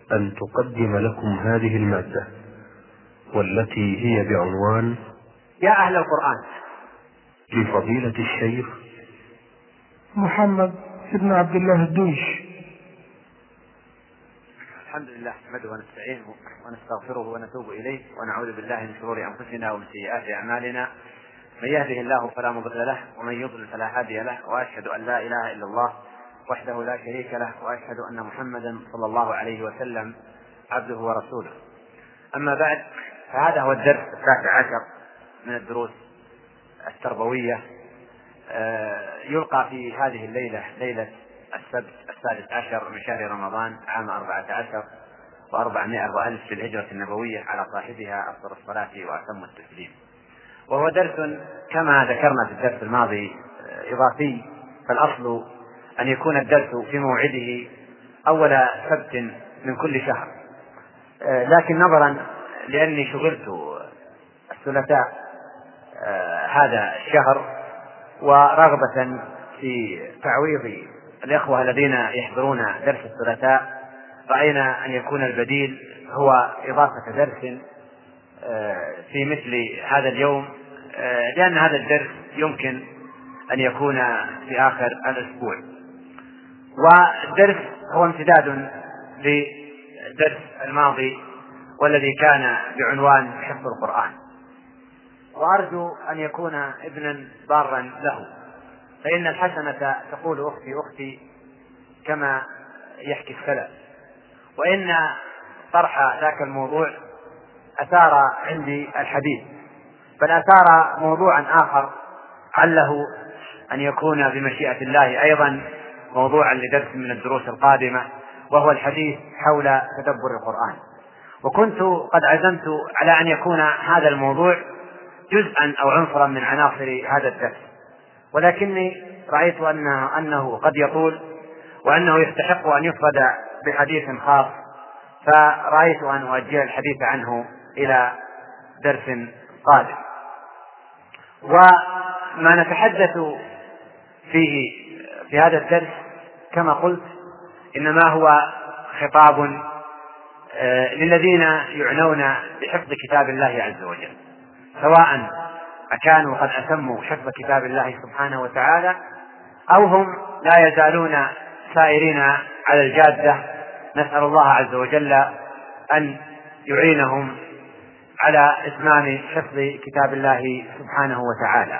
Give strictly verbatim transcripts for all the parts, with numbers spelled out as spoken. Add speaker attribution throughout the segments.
Speaker 1: أن تقدم لكم هذه المادة والتي هي بعنوان
Speaker 2: يا أهل القرآن،
Speaker 1: لفضيلة الشيخ
Speaker 3: محمد بن عبد الله الدويش.
Speaker 2: الحمد لله نحمده ونستعينه ونستغفره ونتوب إليه ونعوذ بالله من شرور أنفسنا ومن سيئات أعمالنا، من يهده الله فلا مضل له ومن يضلل فلا هادي له، وأشهد أن لا إله إلا الله وحده لا شريك له، وأشهد أن محمدا صلى الله عليه وسلم عبده ورسوله. أما بعد، فهذا هو الدرس التاسع عشر من الدروس التربوية، يلقى في هذه الليلة، ليلة السبت السادس عشر من شهر رمضان عام أربعة عشر وأربعمائة وألف في الهجرة النبوية، على صاحبها أفضل الصلاة وأتم التسليم. وهو درس كما ذكرنا في الدرس الماضي إضافي، فالأصل أن يكون الدرس في موعده أول سبت من كل شهر، لكن نظرا لأني شغلت الثلاثاء هذا الشهر ورغبة في تعويض الإخوة الذين يحضرون درس الثلاثاء، رأينا أن يكون البديل هو إضافة درس في مثل هذا اليوم، لأن هذا الدرس يمكن أن يكون في آخر الأسبوع. والدرس هو امتداد للدرس الماضي والذي كان بعنوان حفظ القرآن، وأرجو أن يكون ابنا بارا له، فإن الحسنة تقول أختي أختي كما يحكي السلف، وإن طرح ذاك الموضوع أثار عندي الحديث، بل أثار موضوعا آخر عله أن يكون بمشيئة الله أيضا موضوعا لدرس من الدروس القادمة، وهو الحديث حول تدبر القرآن. وكنت قد عزمت على أن يكون هذا الموضوع جزءا أو عنصرا من عناصر هذا الدرس، ولكني رأيت أنه, أنه قد يطول وأنه يستحق أن يفرد بحديث خاص، فرأيت أن أؤجل الحديث عنه إلى درس قادم. وما نتحدث فيه في هذا الدرس كما قلت إنما هو خطاب للذين يعنون بحفظ كتاب الله عز وجل، سواء أكانوا قد أتموا حفظ كتاب الله سبحانه وتعالى أو هم لا يزالون سائرين على الجادة. نسأل الله عز وجل أن يعينهم على إتمام حفظ كتاب الله سبحانه وتعالى.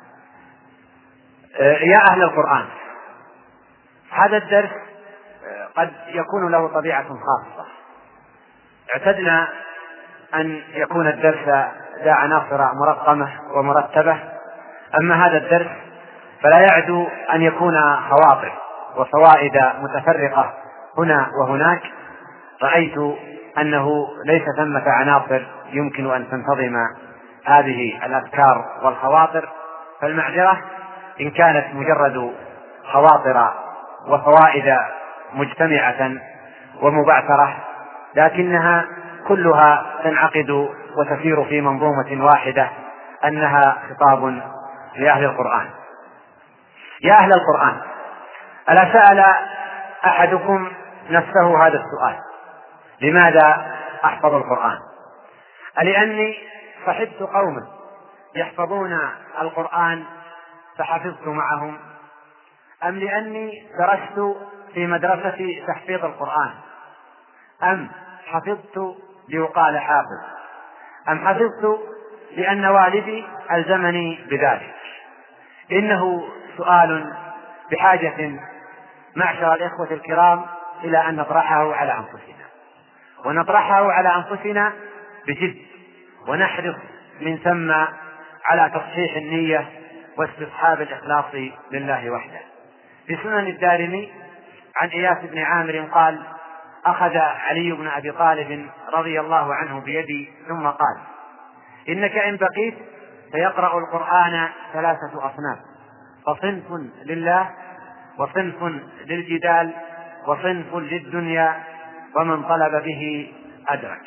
Speaker 2: يا أهل القرآن، هذا الدرس قد يكون له طبيعة خاصة. اعتدنا أن يكون الدرس ذا عناصر مرقمة ومرتبة، أما هذا الدرس فلا يعدو أن يكون خواطر وفوائد متفرقة هنا وهناك. رأيت أنه ليس ثمة عناصر يمكن أن تنتظم هذه الأفكار والخواطر، فالمعذرة إن كانت مجرد خواطر وفوائد مجتمعة ومبعثرة، لكنها كلها تنعقد وتسير في منظومة واحدة، أنها خطاب لأهل القرآن. يا أهل القرآن، ألا سأل أحدكم نفسه هذا السؤال: لماذا أحفظ القرآن؟ ألأني صحبت قوما يحفظون القرآن فحفظت معهم، أم لأني درست في مدرسة تحفيظ القرآن، أم حفظت ليقال حافظ، أم حفظت لأن والدي ألزمني بذلك؟ إنه سؤال بحاجة معشر الإخوة الكرام إلى أن نطرحه على أنفسنا، ونطرحه على أنفسنا بجد، ونحرص من ثم على تصحيح النية واستصحاب الإخلاص لله وحده. في سنن الدارمي عن إياس بن عامر قال: أخذ علي بن أبي طالب رضي الله عنه بيدي ثم قال: إنك إن بقيت فيقرأ القرآن ثلاثة أصناف، فصنف لله، وصنف للجدال، وصنف للدنيا، ومن طلب به أدرك.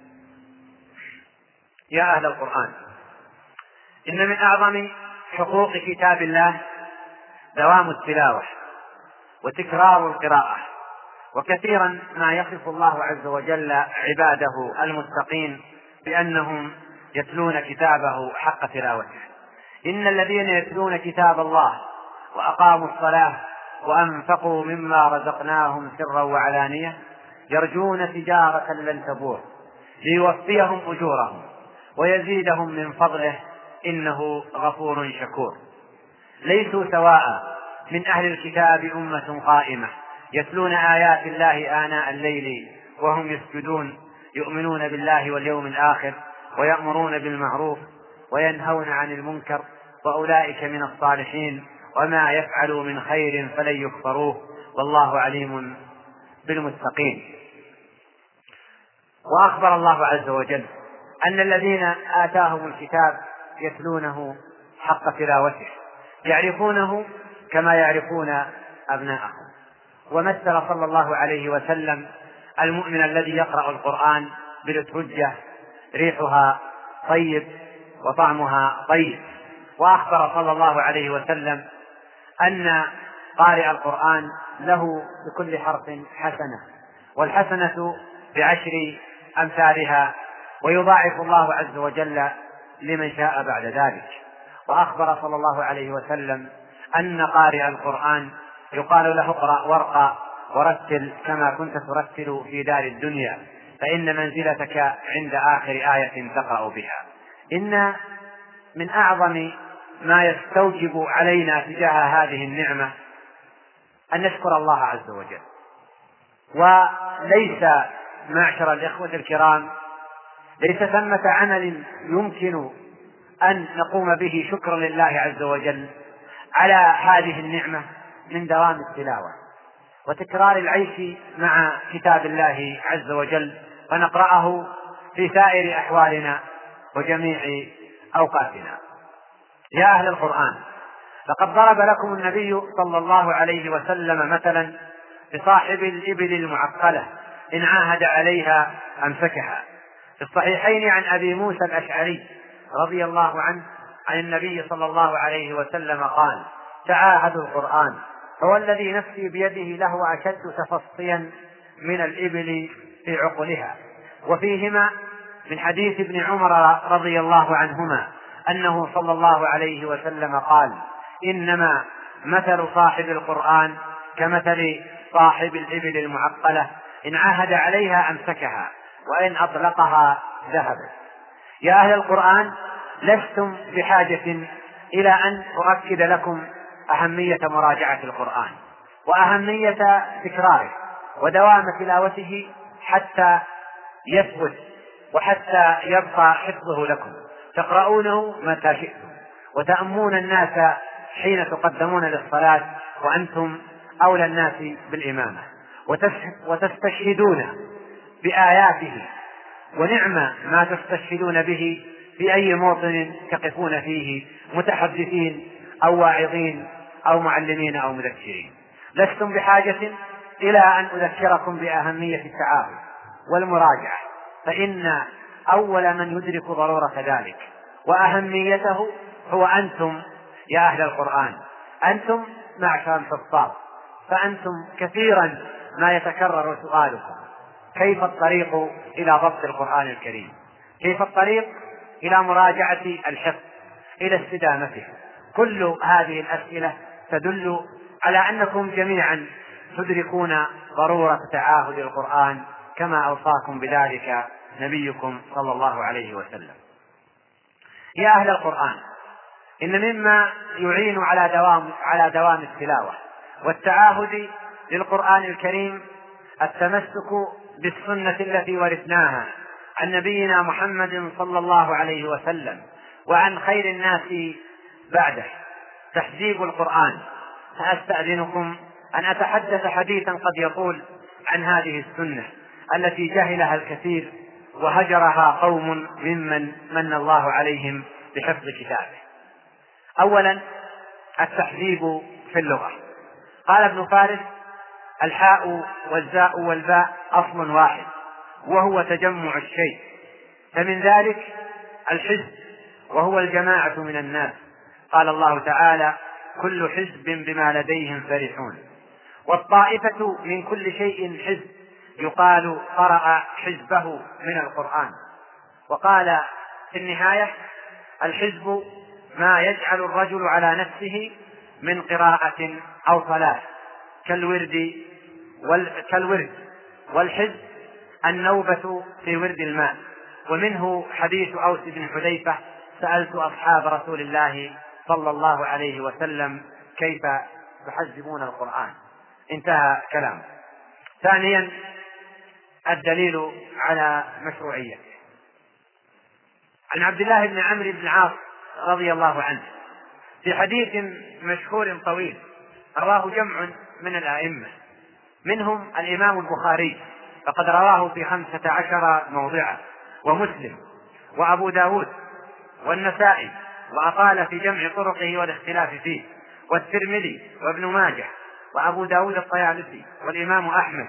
Speaker 2: يا أهل القرآن، إن من أعظم حقوق كتاب الله دوام التلاوة وتكرار القراءة وكثيرا ما يصف الله عز وجل عباده المتقين بأنهم يتلون كتابه حق تلاوته. إن الذين يتلون كتاب الله وأقاموا الصلاة وأنفقوا مما رزقناهم سرا وعلانية يرجون تجارة لن تبور ليوفيهم أجورهم ويزيدهم من فضله إنه غفور شكور. ليسوا سواء من أهل الكتاب أمة قائمة يتلون آيات الله آناء الليل وهم يسجدون يؤمنون بالله واليوم الآخر ويأمرون بالمعروف وينهون عن المنكر وأولئك من الصالحين وما يفعلوا من خير فلن يكفروه والله عليم بالمتقين. وأخبر الله عز وجل أن الذين آتاهم الكتاب يتلونه حق تلاوته يعرفونه كما يعرفون أبناءهم. ومثل صلى الله عليه وسلم المؤمن الذي يقرأ القرآن بالأترجة ريحها طيب وطعمها طيب. وأخبر صلى الله عليه وسلم أن قارئ القرآن له بكل حرف حسنة والحسنة بعشر أمثالها ويضاعف الله عز وجل لمن شاء بعد ذلك. وأخبر صلى الله عليه وسلم أن قارئ القرآن يقال له اقرأ وارقى ورتل كما كنت ترتل في دار الدنيا فإن منزلتك عند آخر آية تقرأ بها. إن من أعظم ما يستوجب علينا تجاه هذه النعمة أن نشكر الله عز وجل. وليس معشر الإخوة الكرام ليس ثمة عمل يمكن أن نقوم به شكرا لله عز وجل على هذه النعمة من دوام التلاوة وتكرار العيش مع كتاب الله عز وجل ونقرأه في سائر أحوالنا وجميع أوقاتنا. يا أهل القرآن، لقد ضرب لكم النبي صلى الله عليه وسلم مثلا بصاحب الإبل المعقلة إن عاهد عليها أمسكها. في الصحيحين عن أبي موسى الأشعري رضي الله عنه عن النبي صلى الله عليه وسلم قال: تعاهدوا القرآن هو الذي نفسي بيده له أشد تفصيا من الإبل في عقلها. وفيهما من حديث ابن عمر رضي الله عنهما أنه صلى الله عليه وسلم قال: إنما مثل صاحب القرآن كمثل صاحب الإبل المعقلة إن عاهد عليها أمسكها وإن أطلقها ذهبت. يا أهل القرآن، لستم بحاجة إلى أن أؤكد لكم أهمية مراجعة القرآن وأهمية تكراره ودوام تلاوته حتى يثبت وحتى يبقى حفظه لكم، تقرؤونه متى شئتم وتأمون الناس حين تقدمون للصلاة وأنتم أولى الناس بالإمامة، وتستشهدون بآياته، ونعم ما تستشهدون به في أي موطن تقفون فيه متحدثين أو واعظين أو معلمين أو مذكرين. لستم بحاجة إلى أن أذكركم بأهمية التعاهد والمراجعة، فإن أول من يدرك ضرورة ذلك وأهميته هو أنتم يا أهل القرآن، أنتم معشر الحفاظ. فأنتم كثيرا ما يتكرر سؤالكم: كيف الطريق إلى ضبط القرآن الكريم؟ كيف الطريق إلى مراجعة الحفظ، إلى استدامته؟ كل هذه الأسئلة تدل على أنكم جميعا تدركون ضرورة تعاهد القرآن كما أوصاكم بذلك نبيكم صلى الله عليه وسلم. يا أهل القرآن، إن مما يعين على دوام على دوام التلاوة والتعاهد للقرآن الكريم التمسك بالسنة التي ورثناها عن نبينا محمد صلى الله عليه وسلم وعن خير الناس بعده، تحجيب القرآن. فأستأذنكم أن أتحدث حديثا قد يطول عن هذه السنة التي جهلها الكثير وهجرها قوم ممن من الله عليهم بحفظ كتابه. أولا، التحجيب في اللغة. قال ابن فارس: الحاء والزاء والباء أصل واحد وهو تجمع الشيء، فمن ذلك الحزب وهو الجماعة من الناس. قال الله تعالى: كل حزب بما لديهم فرحون. والطائفة من كل شيء حزب، يقال قرأ حزبه من القرآن. وقال في النهاية: الحزب ما يجعل الرجل على نفسه من قراءة أو صلاة كالورد وال... كالورد والحزب النوبة في ورد الماء. ومنه حديث أوس بن حذيفة: سألت أصحاب رسول الله صلى الله عليه وسلم كيف تحزبون القرآن. انتهى كلام. ثانيا، الدليل على مشروعية. عن عبد الله بن عمرو بن العاص رضي الله عنه في حديث مشهور طويل رواه جمع من الأئمة، منهم الإمام البخاري فقد رواه في خمسة عشر موضعا، ومسلم وأبو داود والنسائي، وأطال في جمع طرقه والاختلاف فيه، والترمذي وابن ماجه وأبو داود الطيالسي والإمام أحمد،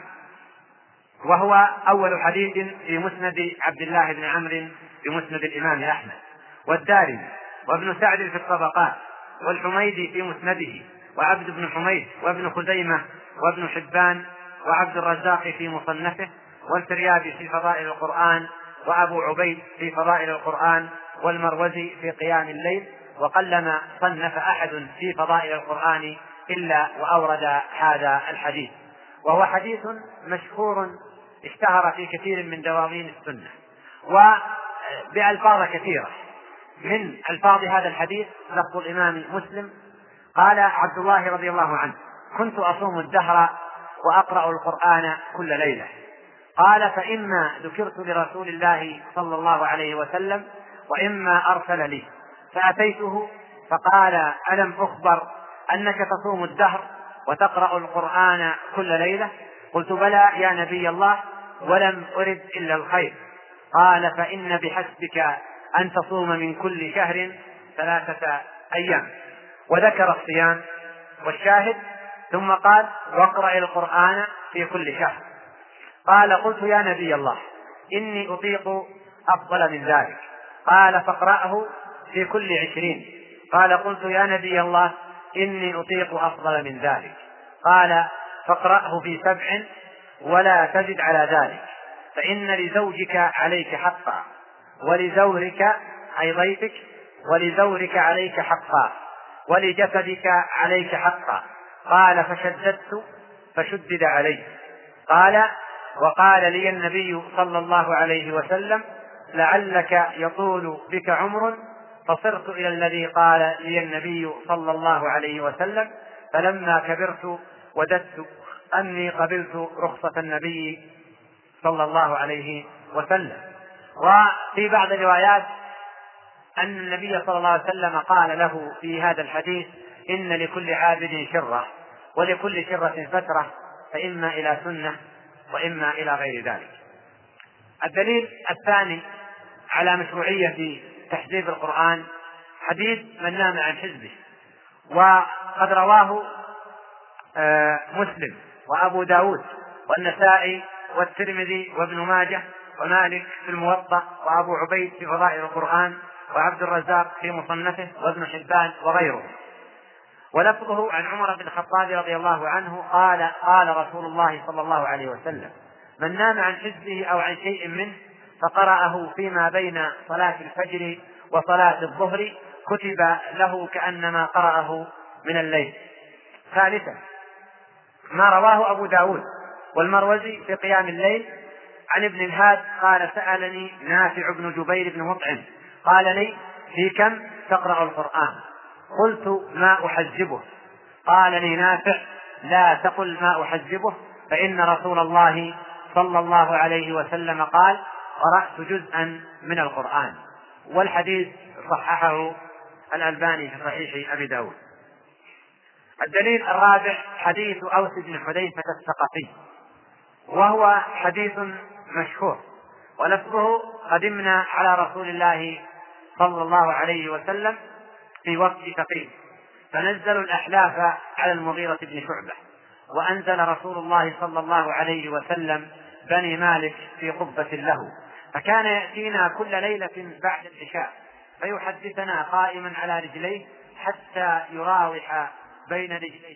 Speaker 2: وهو أول حديث في مسند عبد الله بن عمرو بمسند الإمام أحمد، والدارمي وابن سعد في الطبقات، والحميدي في مسنده، وعبد بن حميد وابن خزيمة وابن حبان وعبد الرزاق في مصنفه، والفريابي في فضائل القرآن، وأبو عبيد في فضائل القرآن، والمروزي في قيام الليل. وقلما صنف أحد في فضائل القرآن إلا وأورد هذا الحديث، وهو حديث مشهور اشتهر في كثير من دواوين السنة وبألفاظ كثيرة. من ألفاظ هذا الحديث لفظ الإمام مسلم: قال عبد الله رضي الله عنه: كنت أصوم الدهر وأقرأ القرآن كل ليلة. قال: فإما ذكرت لرسول الله صلى الله عليه وسلم وإما أرسل لي، فأتيته فقال: ألم أخبر أنك تصوم الدهر وتقرأ القرآن كل ليلة؟ قلت: بلى يا نبي الله، ولم أرد إلا الخير. قال: فإن بحسبك أن تصوم من كل شهر ثلاثة أيام. وذكر الصيام والشاهد، ثم قال: واقرأ القرآن في كل شهر. قال: قلت: يا نبي الله، إني أطيق أفضل من ذلك. قال: فاقرأه في كل عشرين. قال: قلت: يا نبي الله، إني أطيق أفضل من ذلك. قال: فاقرأه في سبع ولا تزد على ذلك، فإن لزوجك عليك حقا، ولزورك أي ضيفك ولزورك عليك حقا، ولجسدك عليك حقا. قال: فشددت فشدد علي. قال: وقال لي النبي صلى الله عليه وسلم: لعلك يطول بك عمر. فصرت إلى الذي قال لي النبي صلى الله عليه وسلم، فلما كبرت وددت أني قبلت رخصة النبي صلى الله عليه وسلم. وفي بعض الروايات أن النبي صلى الله عليه وسلم قال له في هذا الحديث: إن لكل عابد شرة، ولكل شرة فترة، فإما إلى سنة وإما إلى غير ذلك. الدليل الثاني على مشروعية تحزيب القرآن حديث من نام عن حزبه، وقد رواه مسلم وأبو داود والنسائي والترمذي وابن ماجه ومالك في الموطأ، وأبو عبيد في فضائل القرآن، وعبد الرزاق في مصنفه، وابن حبان وغيره. ولفظه عن عمر بن الخطاب رضي الله عنه قال: قال رسول الله صلى الله عليه وسلم: من نام عن حزبه أو عن شيء منه فقرأه فيما بين صلاة الفجر وصلاة الظهر كتب له كأنما قرأه من الليل. ثالثا، ما رواه أبو داود والمروزي في قيام الليل عن ابن الهاد قال: سألني نافع بن جبير بن مطعم قال لي: في كم تقرأ القرآن؟ قلت: ما أحزبه. قال لي نافع: لا تقل ما أحزبه، فإن رسول الله صلى الله عليه وسلم قال: قرأت جزءا من القرآن. والحديث صححه الألباني في صحيح أبي داود. الدليل الرابع حديث أوس بن حذيفة الثقفي، وهو حديث مشهور، ولفظه: قدمنا على رسول الله صلى الله عليه وسلم في وقت ثقيل، فنزلوا الأحلاف على المغيرة بن شعبة، وأنزل رسول الله صلى الله عليه وسلم بني مالك في قبة له، فكان يأتينا كل ليلة بعد العشاء فيحدثنا قائما على رجليه حتى يراوح بين رجليه،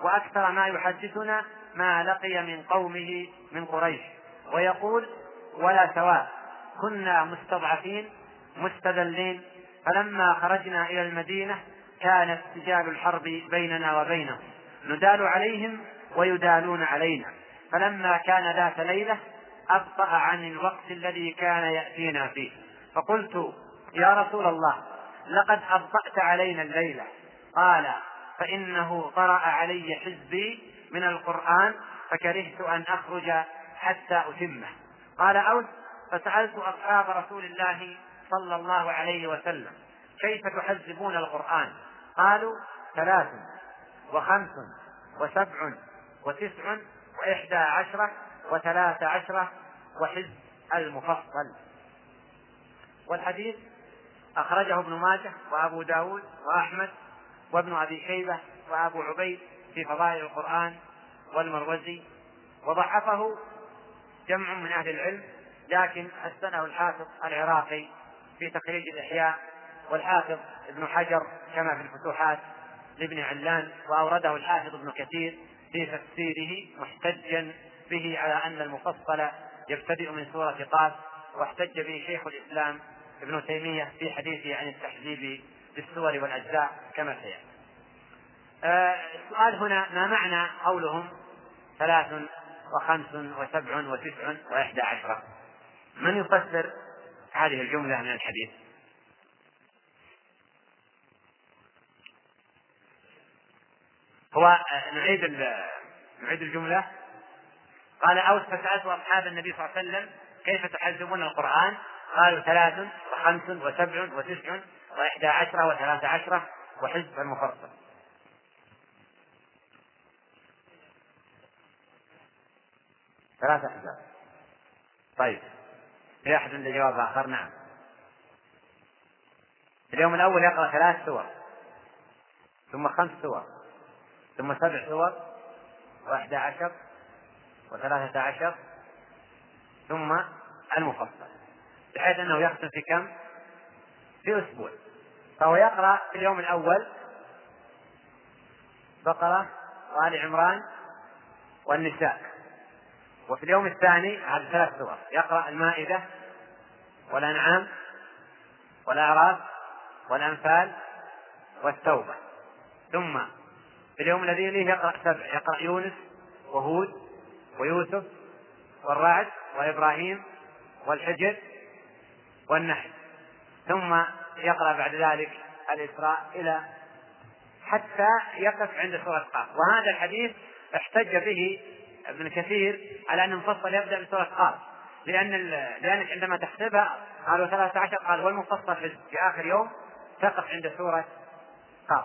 Speaker 2: وأكثر ما يحدثنا ما لقي من قومه من قريش، ويقول: ولا سواء، كنا مستضعفين مستذلين، فلما خرجنا إلى المدينة كانت سجال الحرب بيننا وبينهم، ندال عليهم ويدالون علينا، فلما كان ذات ليلة أبطأ عن الوقت الذي كان يأتينا فيه، فقلت: يا رسول الله، لقد أبطأت علينا الليلة. قال: فإنه قرأ علي حزبي من القرآن فكرهت أن أخرج حتى أتمه. قال أوس: فسألت أصحاب رسول الله صلى الله عليه وسلم: كيف تحزبون القرآن؟ قالوا: ثلاث وخمس وسبع وتسع وإحدى عشرة وثلاث عشرة وحزب المفصل. والحديث أخرجه ابن ماجه وأبو داود وأحمد وابن أبي شيبة وأبو عبيد في فضائل القرآن والمروزي، وضعفه جمع من أهل العلم، لكن حسنه الحافظ العراقي في تخريج الإحياء، والحافظ ابن حجر كما في الفتوحات لابن علان، وأورده الحافظ ابن كثير في تفسيره محتجا به على أن المفصل يبتدئ من سورة قاف، واحتج به شيخ الإسلام ابن تيمية في حديثه عن التحزيب بالسور والأجزاء كما سيأتي. آه السؤال هنا: ما معنى قولهم ثلاث وخمس وسبع وتسع وإحدى عشرة؟ من يفسر هذه الجملة من الحديث؟ هو نعيد نعيد الجملة. قال أوس: فسألت أصحاب النبي صلى الله عليه وسلم: كيف تحزبون القرآن؟ قالوا: ثلاث وخمس وسبع وتسع وإحدى عشرة وثلاث عشرة وحزب المفصل. ثلاثة أحزاب. طيب، في أحد عنده جواب آخر؟ نعم. اليوم الأول يقرأ ثلاث سور، ثم خمس سور، ثم سبع سور، وإحدى عشر وثلاثة عشر، ثم المفصل، بحيث أنه يختم في كم؟ في أسبوع. فهو يقرأ في اليوم الأول بقرة وآل عمران والنساء، وفي اليوم الثاني على ثلاث سور يقرأ المائدة والأنعام والأعراف والأنفال والتوبة، ثم في اليوم الذي يليه يقرأ سبع، يقرأ يونس وهود ويوسف والرعد وإبراهيم والحجر والنحل، ثم يقرأ بعد ذلك الإسراء إلى حتى يقف عند سورة قاف. وهذا الحديث احتج به ابن كثير على أن المفصل يبدأ بسورة قاف، لأن لأنك عندما تحسبها قالوا ثلاثة عشر، قال والمفصل في آخر يوم تقف عند سورة قاف.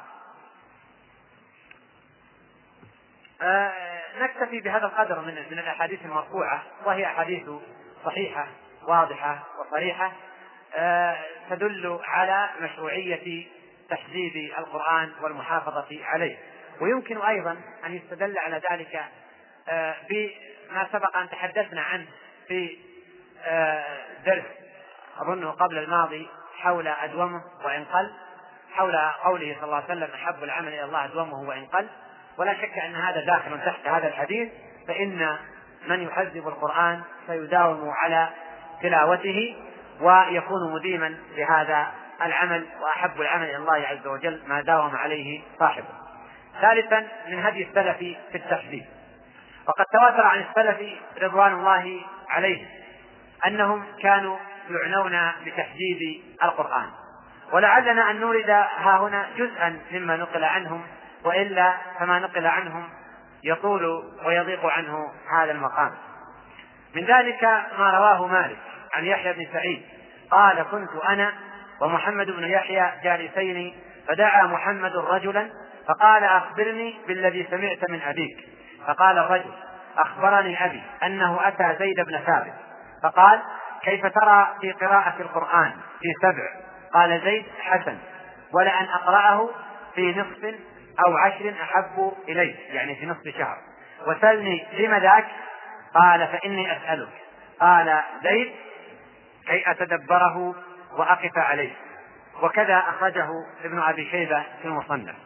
Speaker 2: آه نكتفي بهذا القدر من من الأحاديث المرفوعة، وهي أحاديث صحيحة واضحة وصريحة آه تدل على مشروعية تحديد القرآن والمحافظة عليه. ويمكن أيضا أن يستدل على ذلك آه بما سبق أن تحدثنا عنه في آه درس أظنه قبل الماضي حول أدومه وإن قل، حول قوله صلى الله عليه وسلم: أحب العمل إلى الله أدومه وإن قل. ولا شك أن هذا داخل تحت هذا الحديث، فإن من يحذب القرآن سيداوم على تلاوته ويكون مديما لهذا العمل، وأحب العمل إلى الله عز وجل ما داوم عليه صاحبه. ثالثا، من هدي السلف في التحذيب، وقد تواتر عن السلف رضوان الله عليهم أنهم كانوا يعنون بتحذيب القرآن، ولعلنا أن نورد ها هنا جزءا مما نقل عنهم، وإلا فما نقل عنهم يطول ويضيق عنه هذا المقام. من ذلك ما رواه مالك عن يحيى بن سعيد قال: كنت أنا ومحمد بن يحيى جالسين، فدعا محمد رجلا فقال: أخبرني بالذي سمعت من أبيك. فقال الرجل: أخبرني أبي أنه أتى زيد بن ثابت فقال: كيف ترى في قراءة القرآن في سبع؟ قال زيد: حسن، ولأن أقرأه في نصف أو عشر أحب إلي، يعني في نصف شهر. وسلني لم ذاك؟ قال: فإني أسألك. قال زيد: كي أتدبره وأقف عليه. وكذا أخرجه ابن أبي شيبة في المصنف.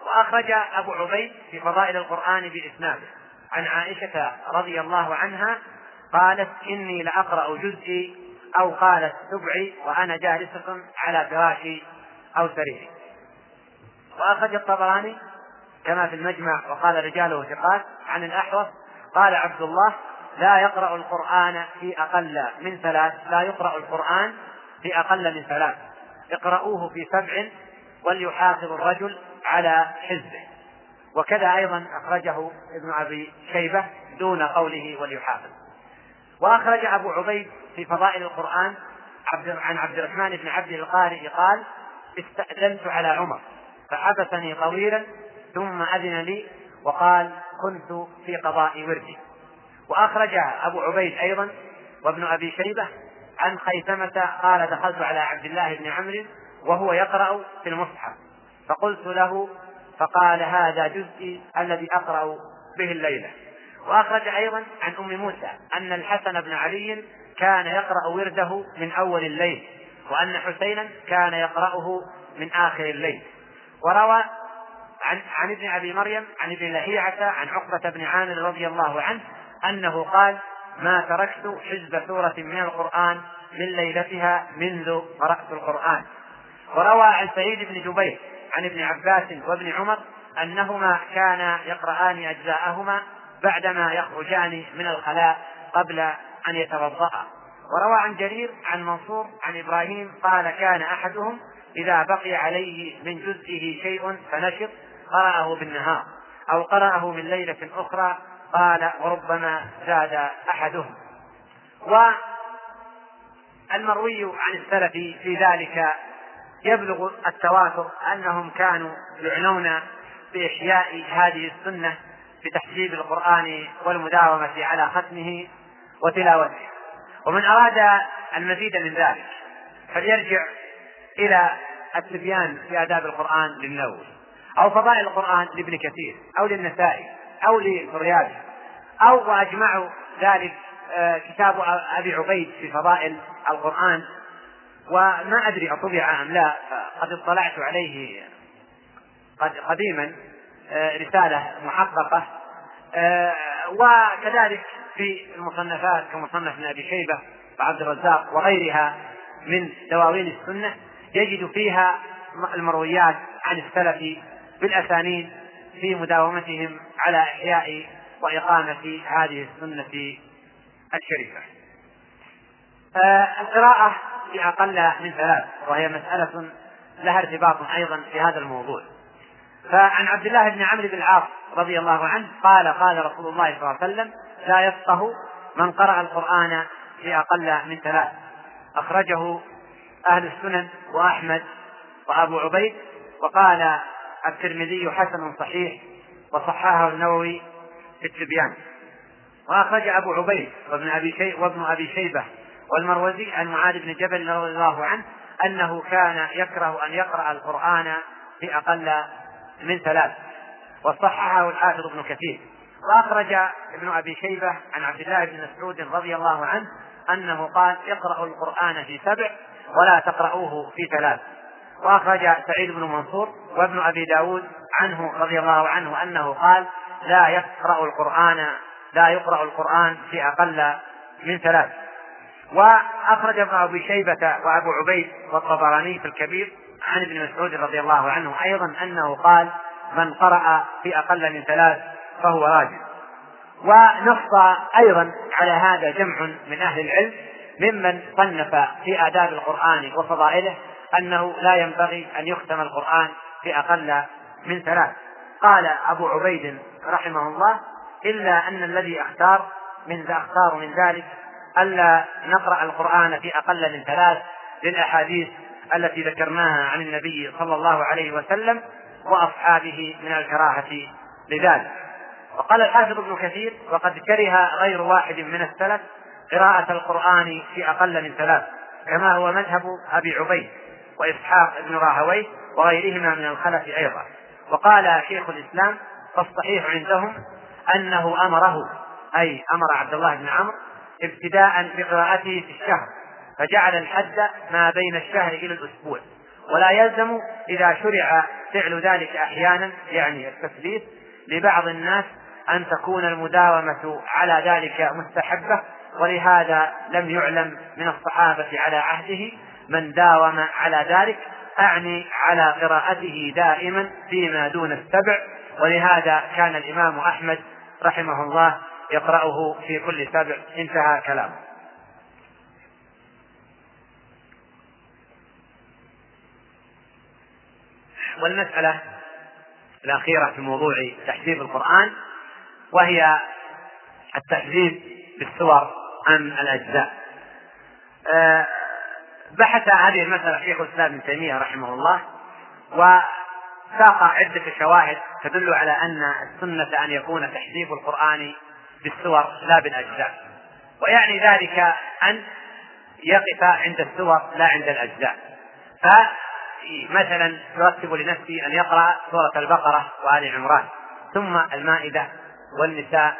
Speaker 2: وأخرج أبو عبيد في فضائل القرآن بإسناده عن عائشة رضي الله عنها قالت إني لأقرأ جزئي أو قالت سبعي وأنا جالسة على فراشي أو سريري. وأخرج الطبراني كما في المجمع وقال رجاله ثقات عن الأحوص قال عبد الله لا يقرأ القرآن في أقل من ثلاث لا يقرأ القرآن في أقل من ثلاث اقرأوه في سبع وليحافظ الرجل على حزبه. وكذا أيضا أخرجه ابن أبي شيبة دون قوله وليحافظ. وأخرج أبو عبيد في فضائل القرآن عن عبد الرحمن بن عبد القارئ قال استأذنت على عمر فحبسني طويلا ثم أذن لي وقال كنت في قضاء وردي. وأخرج أبو عبيد أيضا وابن أبي شيبة عن خيثمة قال دخلت على عبد الله بن عمرو وهو يقرأ في المصحف فقلت له فقال هذا جزئي الذي أقرأ به الليلة. وأخرج أيضا عن أم موسى أن الحسن بن علي كان يقرأ ورده من أول الليل وأن حسينا كان يقرأه من آخر الليل. وروى عن, عن ابن أبي مريم عن ابن لهيعة عن عقبة بن عامر رضي الله عنه أنه قال ما تركت حزب سورة من القرآن من ليلتها منذ قرأت القرآن. وروى عن سعيد بن جبير عن ابن عباس وابن عمر أنهما كانا يقرآن أجزاءهما بعدما يخرجان من الخلاء قبل أن يتوضأ. وروى عن جرير عن منصور عن إبراهيم قال كان أحدهم إذا بقي عليه من جزئه شيء فنشط قرأه بالنهار أو قرأه من ليلة أخرى قال وربما زاد أحدهم. والمروي عن السلف في ذلك يبلغ التواتر أنهم كانوا يعنون بإحياء هذه السنة بتحجيب القرآن والمداومة على ختمه وتلاوته. ومن أراد المزيد من ذلك فليرجع إلى التبيان في آداب القرآن للنووي أو فضائل القرآن لابن كثير أو للنسائي أو للرياضي أو وأجمعوا ذلك كتاب أبي عبيد في فضائل القرآن. وما أدري أطبع أم لا قد اطلعت عليه قديما رسالة محققة. وكذلك في المصنفات كمصنف ابن أبي شيبة وعبد الرزاق وغيرها من دواوين السنة يجد فيها المرويات عن السلف بالأسانيد في مداومتهم على إحياء وإقامة هذه السنة الشريفة. القراءة في أقل من ثلاث وهي مسألة لها ارتباط أيضا في هذا الموضوع. فعن عبد الله بن عمرو بن العاص رضي الله عنه قال قال رسول الله صلى الله عليه وسلم لا يفقه من قرأ القرآن في أقل من ثلاث. أخرجه أهل السنن وأحمد وأبو عبيد. وقال الترمذي حسن صحيح وصححه النووي في التبيان. وأخرج أبو عبيد وابن أبي شيبة وابن أبي شيبة والمروزي عن معاذ بن جبل رضي الله عنه أنه كان يكره أن يقرأ القرآن في أقل من ثلاث وصححه الحافظ ابن كثير. وأخرج ابن أبي شيبة عن عبد الله بن مسعود رضي الله عنه أنه قال اقرأوا القرآن في سبع ولا تقرأوه في ثلاث. وأخرج سعيد بن منصور وابن أبي داود عنه رضي الله عنه أنه قال لا يقرأ القرآن لا يقرأ القرآن في أقل من ثلاث. وأخرج ابن أبي شيبة وأبو عبيد والطبراني في الكبير عن ابن مسعود رضي الله عنه أيضا أنه قال من قرأ في أقل من ثلاث فهو راجل. ونص أيضا على هذا جمع من أهل العلم ممن صنف في آداب القرآن وفضائله أنه لا ينبغي أن يختم القرآن في أقل من ثلاث. قال أبو عبيد رحمه الله إلا أن الذي أختار من أختار من ذلك ألا نقرأ القرآن في أقل من ثلاث للأحاديث التي ذكرناها عن النبي صلى الله عليه وسلم وأصحابه من الكراهة لذلك. وقال الحافظ ابن كثير وقد كره غير واحد من السلف قراءة القرآن في أقل من ثلاث كما هو مذهب أبي عبيد وإسحاق بن راهويه وغيرهما من الخلف أيضا. وقال شيخ الإسلام فالصحيح عندهم أنه أمره أي أمر عبد الله بن عمرو ابتداء بقراءته في الشهر فجعل الحد ما بين الشهر إلى الأسبوع ولا يلزم إذا شرع فعل ذلك أحيانا يعني التثبيت لبعض الناس أن تكون المداومة على ذلك مستحبة، ولهذا لم يعلم من الصحابة على عهده من داوم على ذلك، أعني على قراءته دائما فيما دون السبع، ولهذا كان الإمام أحمد رحمه الله يقرأه في كل سبع. انتهى كلامه. والمسألة الأخيرة في موضوع تحديث القرآن وهي التحديث بالسور أم الأجزاء. أه بحث هذه المسألة شيخ الإسلام ابن تيمية رحمه الله، وساق عدة شواهد تدل على أن السنة أن يكون تحديث القرآن بالسور لا بالأجزاء، ويعني ذلك أن يقف عند السور لا عند الأجزاء. فمثلا يرتب لنفسه أن يقرأ سورة البقرة وآل عمران ثم المائدة والنساء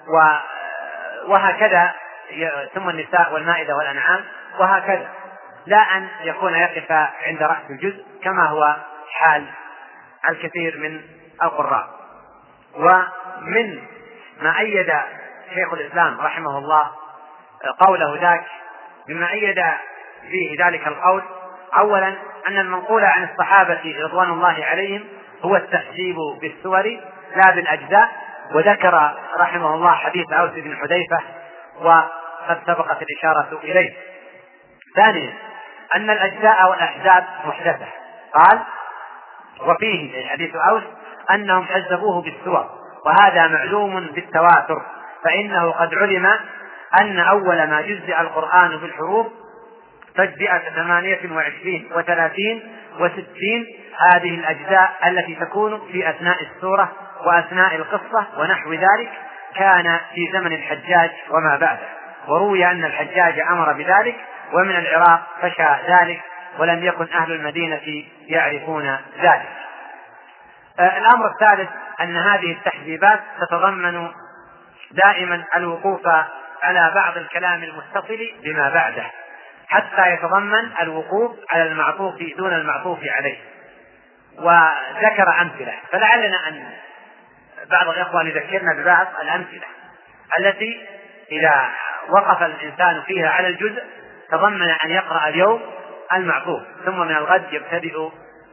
Speaker 2: وهكذا، ثم النساء والمائدة والأنعام وهكذا، لا أن يكون يقف عند رأس الجزء كما هو حال الكثير من القراء. ومن ما أيد شيخ الإسلام رحمه الله قوله ذاك، مما أيد فيه ذلك القول أولا أن المنقول عن الصحابة رضوان الله عليهم هو التحجيب بالسور لا بالأجزاء، وذكر رحمه الله حديث أوس بن حذيفة وقد سبقت الإشارة إليه. ثانيا أن الأجزاء والأحزاب محدثة، قال وفيه حديث أوس أنهم حزبوه بالسور، وهذا معلوم بالتواتر، فإنه قد علم أن أول ما جزء القرآن بالحروف تجزئة ثمانية وعشرين وثلاثين وستين، هذه الأجزاء التي تكون في أثناء السورة وأثناء القصة ونحو ذلك كان في زمن الحجاج وما بعده، وروي أن الحجاج أمر بذلك ومن العراق فشى ذلك، ولم يكن أهل المدينة يعرفون ذلك. آه الأمر الثالث أن هذه التحذيبات تتضمن دائما الوقوف على بعض الكلام المتصل بما بعده حتى يتضمن الوقوف على المعطوف دون المعطوف عليه، وذكر أمثلة، فلعلنا أن بعض الإخوان يذكرنا ببعض الأمثلة التي إذا وقف الإنسان فيها على الجزء تضمن أن يقرأ اليوم المعطوف، ثم من الغد يبتدئ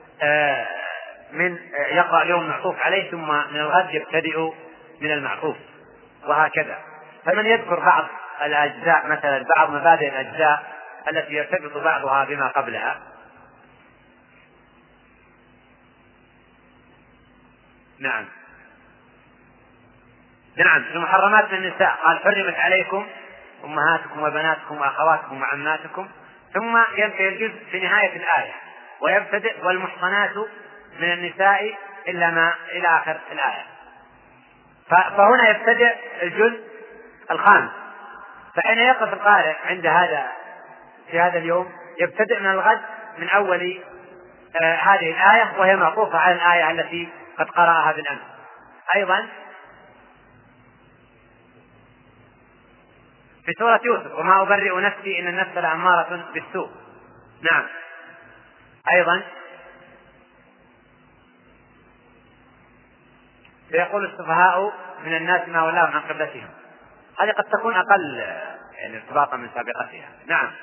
Speaker 2: من يقرأ اليوم المعطوف عليه، ثم من الغد يبتدئ من المعطوف، وهكذا. فمن يذكر بعض الأجزاء مثلا بعض مبادئ الأجزاء التي يرتبط بعضها بما قبلها. نعم نعم المحرمات من النساء قال حرمت عليكم أمهاتكم وبناتكم وأخواتكم وعماتكم، ثم ينتهي الجزء في نهاية الآية ويبتدئ والمحصنات من النساء إلا ما إلى آخر الآية. فهنا يبتدئ الجزء الخامس، فحين يقف القارئ عند هذا في هذا اليوم يبتدئ من الغد من أول آه هذه الآية، وهي معطوفة على الآية التي قد قرأها بالأمس. أيضا في سورة يوسف وما أبرئ نفسي إن النفس لأمارة بالسوء. نعم أيضا سيقول السفهاء من الناس ما ولاهم عن قبلتهم، هذه قد تكون أقل يعني ارتباطا من سابقتها. نعم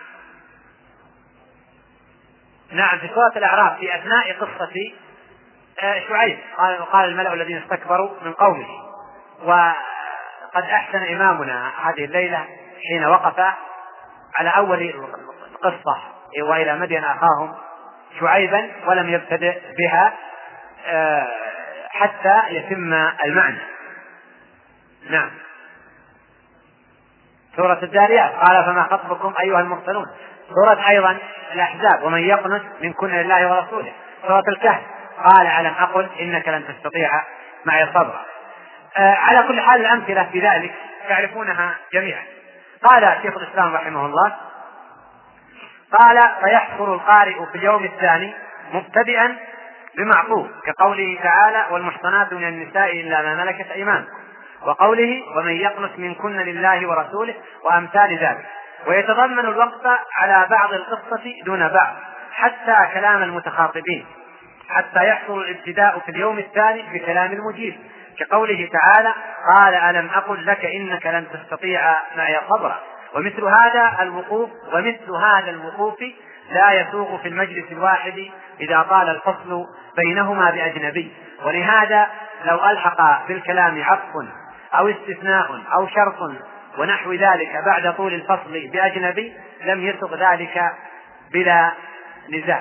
Speaker 2: نعم في سورة الأعراف في أثناء قصة شعيب قال, قال الملأ الذين استكبروا من قومه، وقد أحسن إمامنا هذه الليلة حين وقف على أول القصة وإلى مدين أخاهم شعيبا ولم يبتدئ بها حتى يتم المعنى. نعم سورة الذاريات قال فما خطبكم أيها المرسلون. سورة أيضا الأحزاب ومن يقنت منكن لله ورسوله. سورة الكهف قال ألم أقل إنك لن تستطيع معي صبرا. آه على كل حال الأمثلة في ذلك تعرفونها جميعا. قال شيخ الإسلام رحمه الله قال فيحصل القارئ في اليوم الثاني مبتدئا بمعطوف كقوله تعالى والمحصنات من النساء إلا ما ملكت أيمانكم، وقوله ومن يقنت منكن لله ورسوله وأمثال ذلك، ويتضمن الوقت على بعض القصة دون بعض حتى كلام المتخاطبين، حتى يحصل الابتداء في اليوم الثاني بكلام المجيب، كقوله تعالى: قال ألم أقل لك إنك لن تستطيع معي صبرا. ومثل هذا الوقوف ومثل هذا الوقوف لا يسوغ في المجلس الواحد إذا طال الفصل بينهما بأجنبي. ولهذا لو ألحق بالكلام عطف أو استثناء أو شرط ونحو ذلك بعد طول الفصل بأجنبي لم يسغ ذلك بلا نزاع.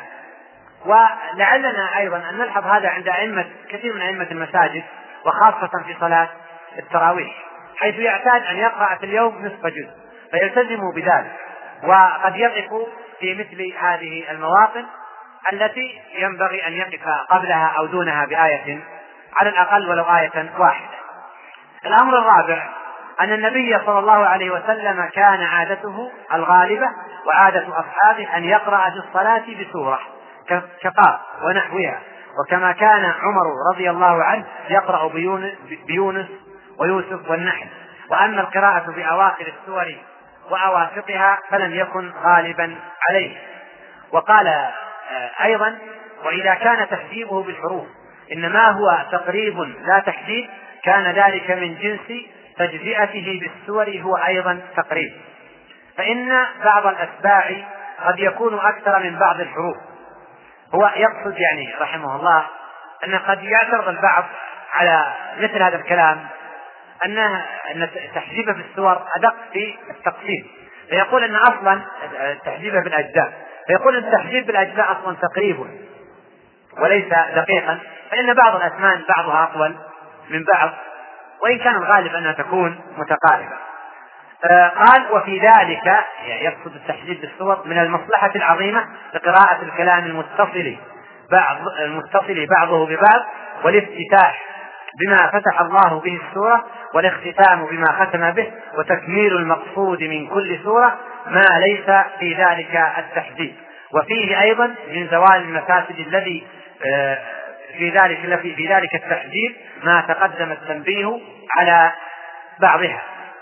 Speaker 2: ولعلنا أيضا أن نلحظ هذا عند أئمة كثير من أئمة المساجد، وخاصة في صلاة التراويح، حيث يعتاد أن يقرأ في اليوم نصف جزء فيلتزموا بذلك، وقد يقف في مثل هذه المواطن التي ينبغي أن يقف قبلها أو دونها بآية على الأقل ولو آية واحدة. الأمر الرابع أن النبي صلى الله عليه وسلم كان عادته الغالبة وعادة أصحابه أن يقرأ في الصلاة بسورة كقاف ونحوها، وكما كان عمر رضي الله عنه يقرأ بيونس ويوسف والنحل. وأما القراءة في أواخر السور وأواسطها فلم يكن غالبا عليه. وقال أيضا: وإذا كان تحديده بالحروف إنما هو تقريب لا تحديد كان ذلك من جنس تجزئته بالسور هو أيضا تقريب، فإن بعض الأتباع قد يكون أكثر من بعض الحروف. هو يقصد يعني رحمه الله أن قد يعترض البعض على مثل هذا الكلام أن التحجيب في السور أدق في التقسيم، فيقول أن أصلا التحجيب بالأجزاء، فيقول أن التحجيب بالأجزاء أصلا تقريب وليس دقيقا، فإن بعض الأثمان بعضها أطول من بعض، وإن كان الغالب أنها تكون متقاربة. آه قال: وفي ذلك يعني يقصد التحديد بالصور من المصلحة العظيمة لقراءة الكلام المتصل بعض المتصل بعضه ببعض، والافتتاح بما فتح الله به السورة، والاختتام بما ختم به، وتكميل المقصود من كل سورة ما ليس في ذلك التحديد. وفيه أيضا من زوال المفاسد الذي آه في ذلك في ذلك التحديد ما تقدم التنبيه على بعضها.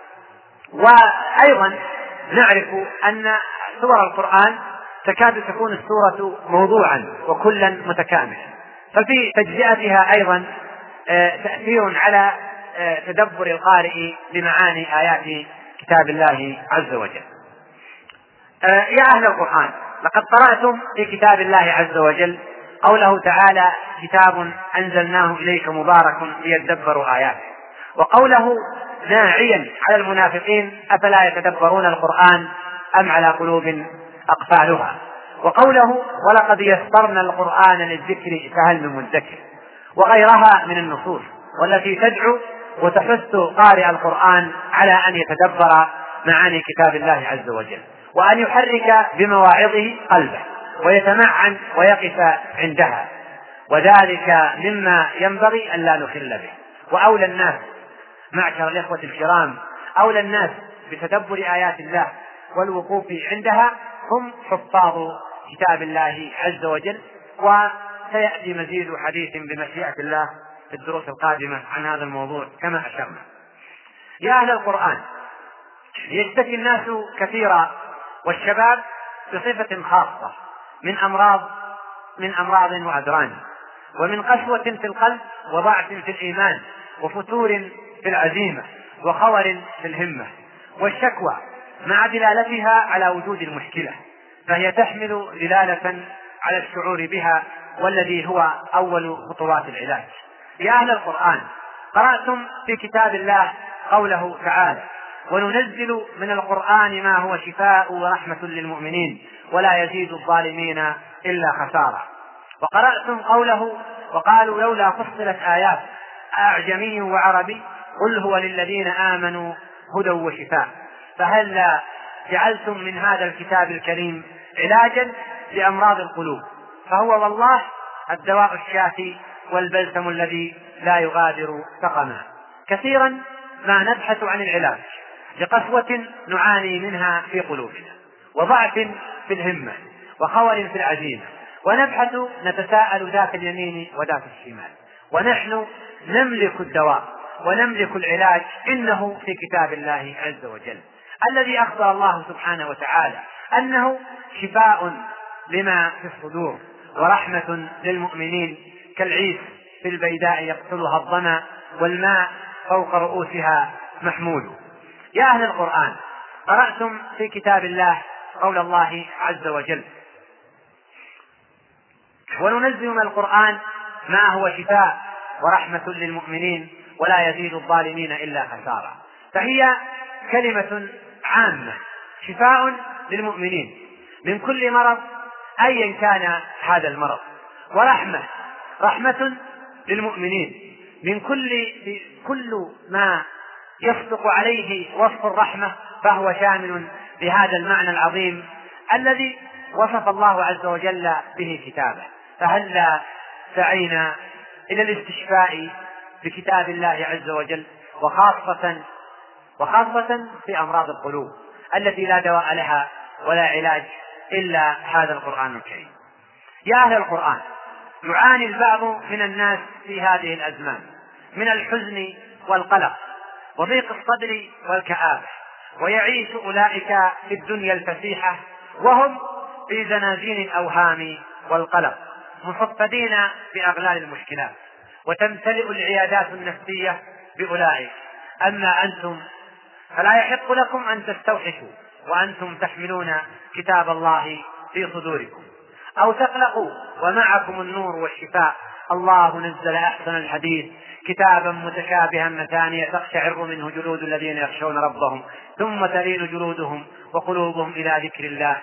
Speaker 2: وأيضا نعرف أن سور القرآن تكاد تكون السورة موضوعا وكلا متكاملا، ففي تجزئتها أيضا تأثير على تدبر القارئ لمعاني آيات كتاب الله عز وجل. يا أهل القرآن، لقد قرأتم في كتاب الله عز وجل قوله تعالى: كتاب أنزلناه إليك مبارك ليدبروا آياته، وقوله ناعيا على المنافقين: أفلا يتدبرون القرآن أم على قلوب أقفالها، وقوله: ولقد يسرنا القرآن للذكر فهل من مدكر، وغيرها من النصوص والتي تدعو وتحث قارئ القرآن على أن يتدبر معاني كتاب الله عز وجل، وأن يحرك بمواعظه قلبه ويتمعن ويقف عندها، وذلك مما ينبغي أن لا نخل به. وأولى الناس معشر الإخوة الكرام أولى الناس بتدبر آيات الله والوقوف عندها هم حفاظ كتاب الله عز وجل. وسيأتي مزيد حديث بمشيئة الله في الدروس القادمة عن هذا الموضوع كما أشرنا. يا أهل القرآن، يشتكي الناس كثيرا والشباب بصفة خاصة من أمراض من أمراض وأدران، ومن قسوة في القلب وضعف في الإيمان وفتور في العزيمة وخور في الهمة، والشكوى مع دلالتها على وجود المشكلة، فهي تحمل دلالة على الشعور بها، والذي هو أول خطوات العلاج. يا أهل القرآن، قرأتم في كتاب الله قوله تعالى: وننزل من القرآن ما هو شفاء ورحمة للمؤمنين ولا يزيد الظالمين إلا خسارة. وقرأتم قوله: وقالوا لولا فصلت آيات أعجمي وعربي قل هو للذين آمنوا هدى وشفاء. فهل جعلتم من هذا الكتاب الكريم علاجا لأمراض القلوب، فهو والله الدواء الشافي والبلسم الذي لا يغادر سقما. كثيرا ما نبحث عن العلاج لقسوة نعاني منها في قلوبنا، وضعف في الهمة، وخور في العزيمة، ونبحث نتساءل ذات اليمين وذات الشمال، ونحن نملك الدواء ونملك العلاج، إنه في كتاب الله عز وجل الذي أخبر الله سبحانه وتعالى أنه شفاء لما في الصدور، ورحمة للمؤمنين كالعيس في البيداء يقتلها الظما والماء فوق رؤوسها محمول. يا أهل القرآن، قرأتم في كتاب الله قول الله عز وجل: وننزل من القرآن ما هو شفاء ورحمة للمؤمنين ولا يزيد الظالمين إلا خسارا. فهي كلمة عامة، شفاء للمؤمنين من كل مرض أيا كان هذا المرض، ورحمة رحمة للمؤمنين من كل كل ما يصدق عليه وصف الرحمة، فهو شامل لهذا المعنى العظيم الذي وصف الله عز وجل به كتابه. فهلا سعينا إلى الاستشفاء بكتاب الله عز وجل، وخاصة وخاصة في أمراض القلوب التي لا دواء لها ولا علاج إلا هذا القرآن الكريم. يا أهل القرآن، يعاني البعض من الناس في هذه الأزمان من الحزن والقلق وضيق الصدر والكآبة، ويعيش أولئك في الدنيا الفسيحة وهم في زنازين الأوهام والقلق مصفدين بأغلال المشكلات، وتمتلئ العيادات النفسية بأولئك. أما أنتم فلا يحق لكم أن تستوحشوا وأنتم تحملون كتاب الله في صدوركم، أو تقلقوا ومعكم النور والشفاء. الله نزل أحسن الحديث كتابا متشابها مثانية تقشعر منه جلود الذين يخشون ربهم ثم تلين جلودهم وقلوبهم إلى ذكر الله.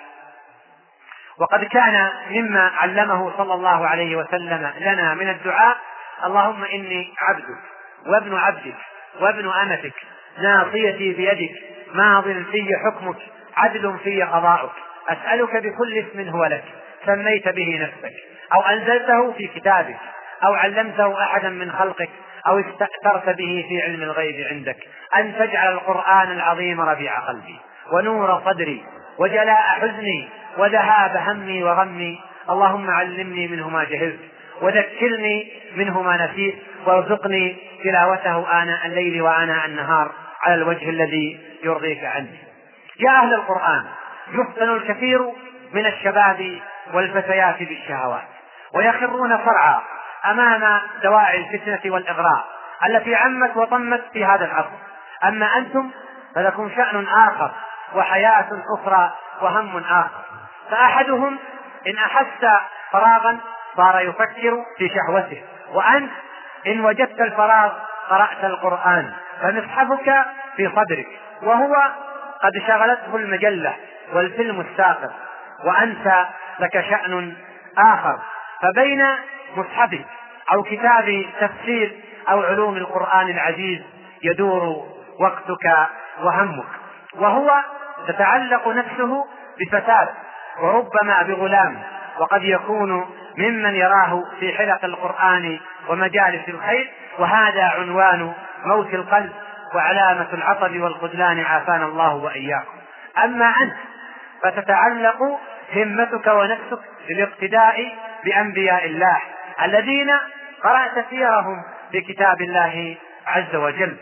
Speaker 2: وقد كان مما علمه صلى الله عليه وسلم لنا من الدعاء: اللهم إني عبدك وابن عبدك وابن أمتك، ناصيتي بيدك، ماض في حكمك، عدل في قضاؤك، أسألك بكل اسم هو لك سميت به نفسك أو أنزلته في كتابك أو علمته أحدا من خلقك أو استأثرت به في علم الغيب عندك، أن تجعل القرآن العظيم ربيع قلبي ونور صدري وجلاء حزني وذهاب همي وغمي. اللهم علمني منه ما جهلت وذكرني منه ما نسيت، وارزقني تلاوته آناء الليل وآناء النهار على الوجه الذي يرضيك عني. يا أهل القرآن، يفتن الكثير من الشباب والفتيات بالشهوات ويخرون صرعى أمام دواعي الفتنة والإغراء التي عمت وطمت في هذا العصر. أما أنتم فلكم شأن آخر وحياة أخرى وهم آخر. فأحدهم إن أحس فراغا صار يفكر في شهوته، وأنت إن وجدت الفراغ قرأت القرآن، فمصحفك في صدرك وهو قد شغلته المجلة والفيلم الساقط، وأنت لك شأن آخر. فبين مصحفك أو كتاب تفسير أو علوم القرآن العزيز يدور وقتك وهمك، وهو تتعلق نفسه بفتاة وربما بغلام، وقد يكون ممن يراه في حلق القرآن ومجالس الخير، وهذا عنوان موت القلب وعلامة العطب والخذلان، عافانا الله وإياكم. أما أنت فتتعلق همتك ونفسك بالاقتداء بأنبياء الله الذين قرأت سيرهم في كتاب الله عز وجل،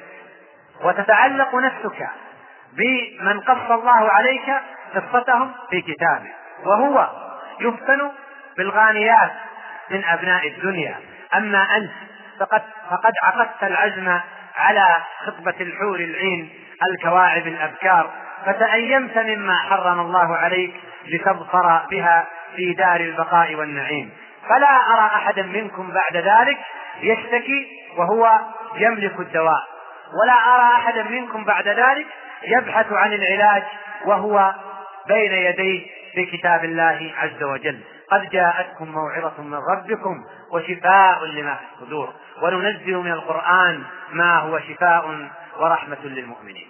Speaker 2: وتتعلق نفسك بمن قص الله عليك قصتهم في كتابه، وهو يفتن بالغانيات من أبناء الدنيا. أما أنت فقد, فقد عقدت العزم على خطبة الحور العين الكواعب الأبكار، فتأيمت مما حرم الله عليك لتبصر بها في دار البقاء والنعيم. فلا أرى أحدا منكم بعد ذلك يشتكي وهو يملك الدواء، ولا أرى أحدا منكم بعد ذلك يبحث عن العلاج وهو بين يديه في كتاب الله عز وجل. قد جاءتكم موعظة من ربكم وشفاء لما في الصدور، وننزل من القرآن ما هو شفاء ورحمة للمؤمنين.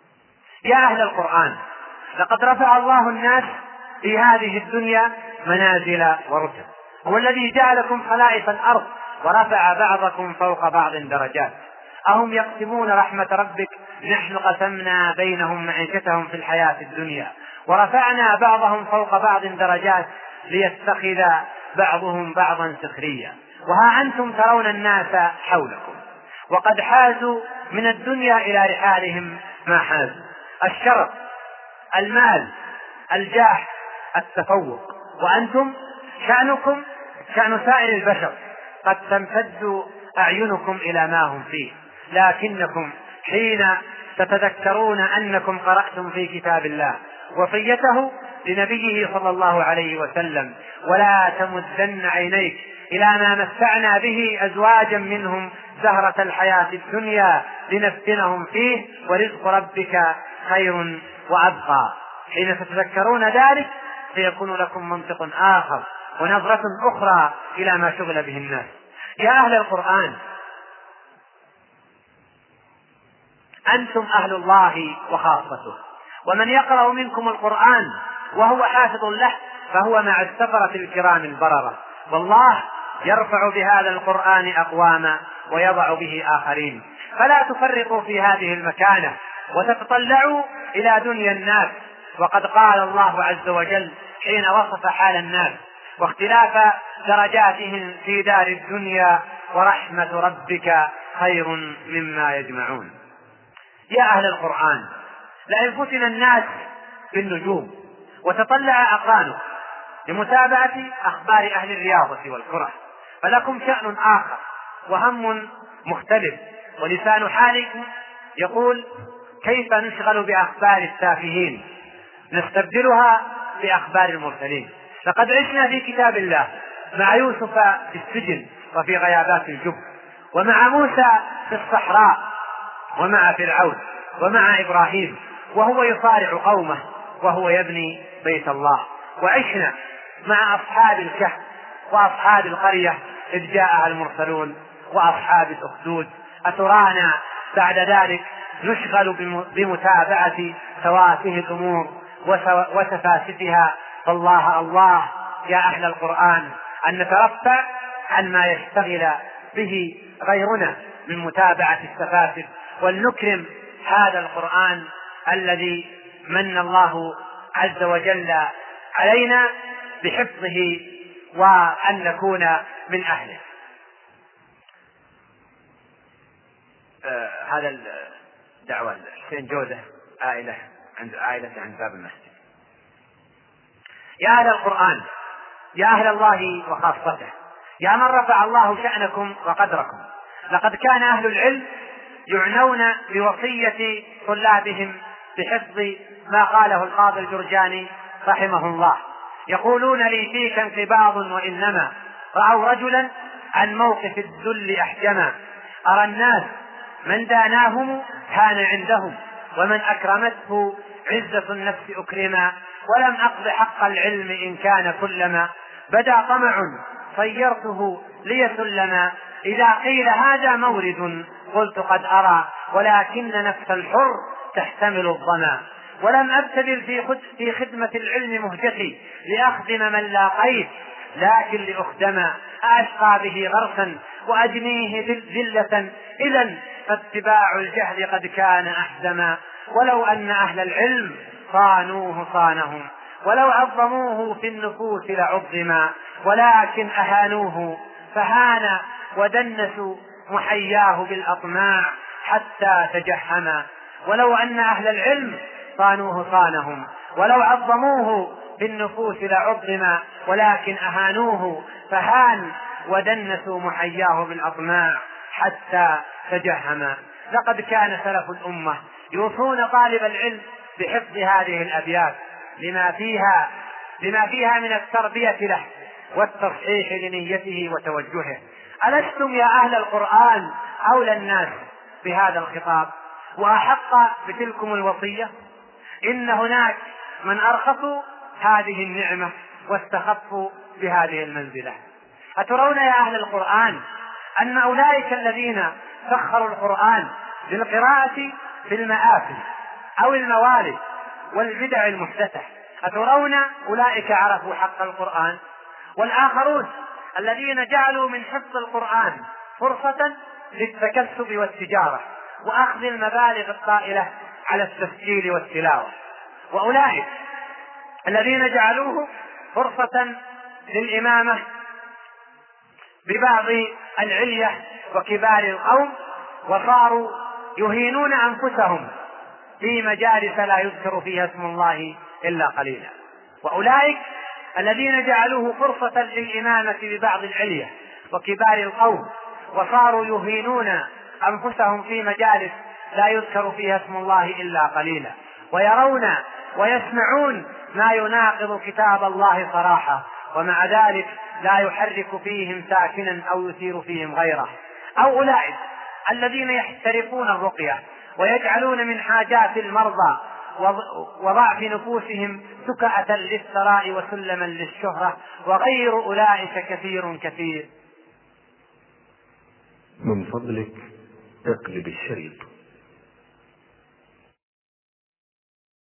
Speaker 2: يا أهل القرآن، لقد رفع الله الناس في هذه الدنيا منازل ورتب، هو الذي جعلكم خلائف الأرض ورفع بعضكم فوق بعض درجات. أهم يقسمون رحمة ربك؟ نحن قسمنا بينهم معيشتهم في الحياة الدنيا ورفعنا بعضهم فوق بعض درجات ليتخذ بعضهم بعضا سخريا. وها أنتم ترون الناس حولكم وقد حازوا من الدنيا إلى رحالهم ما حازوا: الشرف، المال، الجاه، التفوق، وأنتم شأنكم شأن سائر البشر، قد تمتد أعينكم إلى ما هم فيه، لكنكم حين تتذكرون أنكم قرأتم في كتاب الله وصيته لنبيه صلى الله عليه وسلم: ولا تمدن عينيك إلى ما متعنا به أزواجا منهم زهرة الحياة الدنيا لنفتنهم فيه ورزق ربك خير وأبقى. حين تتذكرون ذلك سيكون لكم منطق آخر ونظرة أخرى إلى ما شغل به الناس. يا أهل القرآن، أنتم أهل الله وخاصته، ومن يقرأ منكم القرآن وهو حافظ له فهو مع السفرة الكرام البررة، والله يرفع بهذا القرآن أقواما ويضع به آخرين. فلا تفرطوا في هذه المكانة وتتطلعوا إلى دنيا الناس، وقد قال الله عز وجل حين وصف حال الناس واختلاف درجاتهم في دار الدنيا: ورحمة ربك خير مما يجمعون. يا أهل القرآن، لئن فتن الناس بالنجوم وتطلع أقرانه لمتابعة أخبار أهل الرياضة والكرة فلكم شأن آخر وهم مختلف، ولسان حالكم يقول: كيف نشغل بأخبار التافهين نستبدلها بأخبار المرسلين. لقد عشنا في كتاب الله مع يوسف في السجن وفي غيابات الجب، ومع موسى في الصحراء، ومع فرعون، ومع إبراهيم وهو يصارع قومه وهو يبني بيت الله، وعشنا مع أصحاب الكهف وأصحاب القرية إذ جاءها المرسلون وأصحاب الأخدود. أترانا بعد ذلك نشغل بمتابعة توافه الأمور وتفاسدها؟ فالله الله يا أهل القرآن أن نترفع عن ما يشتغل به غيرنا من متابعة التفاسد، ولنكرم هذا القرآن الذي من الله عز وجل علينا بحفظه وأن نكون من أهله. آه هذا الدعوة حسين جودة عائلة عند عائلة عند باب المسجد. يا أهل القرآن، يا أهل الله وخاصته، يا من رفع الله شأنكم وقدركم، لقد كان أهل العلم يعنون بوصية طلابهم بحفظ ما قاله القاضي الجرجاني رحمه الله: يقولون لي فيك انقباض وإنما رأوا رجلا عن موقف الذل أحجما، أرى الناس من داناهم كان عندهم، ومن أكرمته عزة النفس أكرما، ولم أقض حق العلم إن كان كلما بدا طمع صيرته لي سلما، إذا قيل هذا مورد قلت قد أرى، ولكن نفس الحر تحتمل الظما، ولم أبتذل في خدمة العلم مهجتي لأخدم من لا قيد، لكن لأخدم أشقى به غرسا وأجنيه ذلة، إذن فاتباع الجهل قد كان أحزما، ولو أن أهل العلم صانوه صانهم، ولو عظموه في النفوس لعظما، ولكن أهانوه فهان ودنسوا محياه بالأطماع حتى تجهما، ولو أن أهل العلم صانوه صانهم، ولو عظموه في النفوس لعظما، ولكن أهانوه فهان ودنسوا محياه بالأطماع حتى تجهما. لقد كان سلف الأمة يوصون طالب العلم بحفظ هذه الأبيات لما فيها لما فيها من التربية له والتصحيح لنيته وتوجهه. ألستم يا أهل القرآن أولى الناس بهذا الخطاب وأحق بتلكم الوصية؟ إن هناك من أرخصوا هذه النعمة واستخفوا بهذه المنزلة. أترون يا أهل القرآن أن أولئك الذين سخروا القرآن للقراءة في المآفل أو الموالد والبدع المحدثة، أترون أولئك عرفوا حق القرآن؟ والآخرون الذين جعلوا من حفظ القرآن فرصة للتكسب والتجارة وأخذ المبالغ الطائلة على التسجيل والتلاوة، وأولئك الذين جعلوه فرصة للإمامة ببعض العلية وكبار القوم، وصاروا يهينون أنفسهم في مجالس لا يذكر فيها اسم الله إلا قليلا. وأولئك
Speaker 4: الذين جعلوه فرصة للإمامة ببعض العلية وكبار القوم، وصاروا يهينون أنفسهم في مجالس لا يذكر فيها اسم الله إلا قليلا، ويرون ويسمعون ما يناقض كتاب الله صراحة، ومع ذلك لا يحرك فيهم ساكنا أو يثير فيهم غيره. أو أولئك الذين يحترقون الرقية ويجعلون من حاجات المرضى وضعف نفوسهم سكأة للثراء وسلما للشهرة، وغير أولئك كثير كثير.
Speaker 1: من فضلك اقلب الشريط.